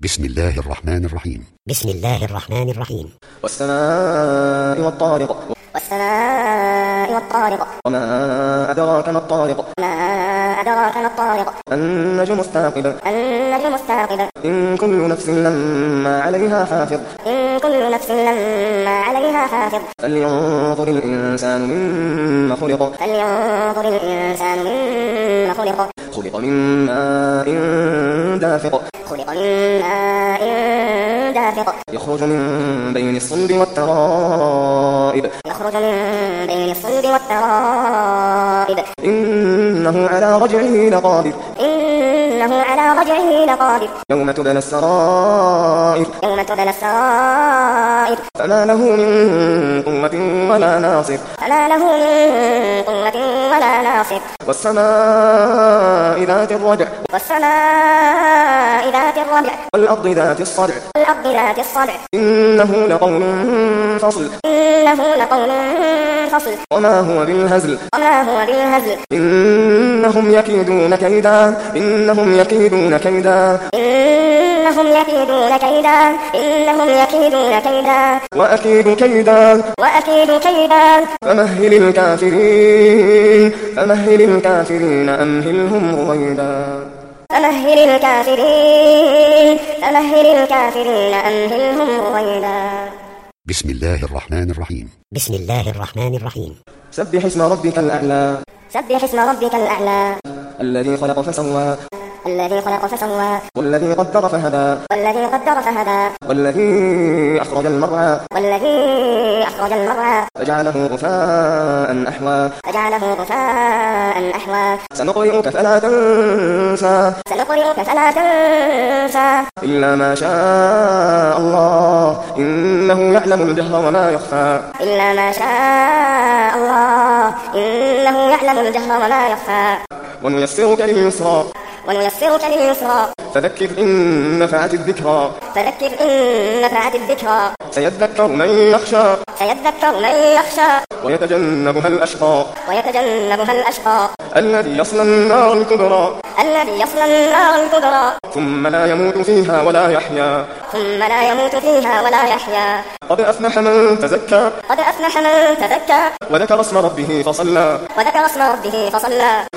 بسم الله الرحمن الرحيم. بسم الله الرحمن الرحيم. والسماء والطارق. والسماء والطارق. وما أدراك ما الطارق. ما أدراك ما الطارق. النجم الثاقب. النجم الثاقب. إن كل نفس لما عليها حافظ. إن كل نفس لما عليها حافظ. فلينظر الإنسان مما خلق. فلينظر الإنسان مما خلق. خلق من ماء دافق. خلق من ماء دافق. يخرج من بين الصلب والترائب. يخرج من بين الصلب والترائب. إنه على رجعه لقادر. إنه على رجعه لقادر. يوم تبلى السرائر. يوم تبلى السرائر. فما له من قوة ولا ناصر. فما له من قوة ولا ناصر. والسماء ذات الرجع. والسماء ذات الرجع. والأرض ذات الصدع. والأرض ذات الصدع. إنه لقول فصل. إنه لقول فصل. وما هو بالهزل. وما هو بالهزل. إنهم يكيدون كيدا. إنهم يكيدون كيدا. إنهم يكيدون كيدا. إنهم يكيدون كيدا. وأكيد كيدا. وأكيد كيدا. فمهل الكافرين. فمهل الكافرين أمهلهم رويدا. فمهل الكافرين. فمهل الكافرين أمهلهم رويدا. بسم الله الرحمن الرحيم. بسم الله الرحمن الرحيم. سبح اسم ربك الأعلى. سبح اسم ربك الأعلى. الذي خلق فسوى. الذي خلق فسوى. والذي قدر فهدى. والذي قدر فهدى. والذي أخرج المرعى. والذي أخرج المرعى. فجعله غثاء أحوى. فجعله غثاء أحوى. سنقرئك فلا تنسى. سنقرئك فلا تنسى. إلا ما شاء الله إنه يعلم الجهر وما يخفى. إلا ما شاء الله إنه يعلم الجهر وما يخفى. ونيسرك لليسرى. ونيسرك لليسرى. فذكر إن نفعت الذكرى. فذكر إن نفعت الذكرى. سيذكر من يخشى. سيذكر من يخشى. ويتجنبها الأشقى. ويتجنبها الأشقى. الذي يصلى النار الكبرى. الذي يصلى النار الكبرى. ثم لا يموت فيها ولا يحيا. ثم لا يموت فيها ولا يحيا. قد أفلح من تزكى. قد أفلح من تزكى. وذكر اسم ربه فصلى. وذكر اسم ربه فصلى.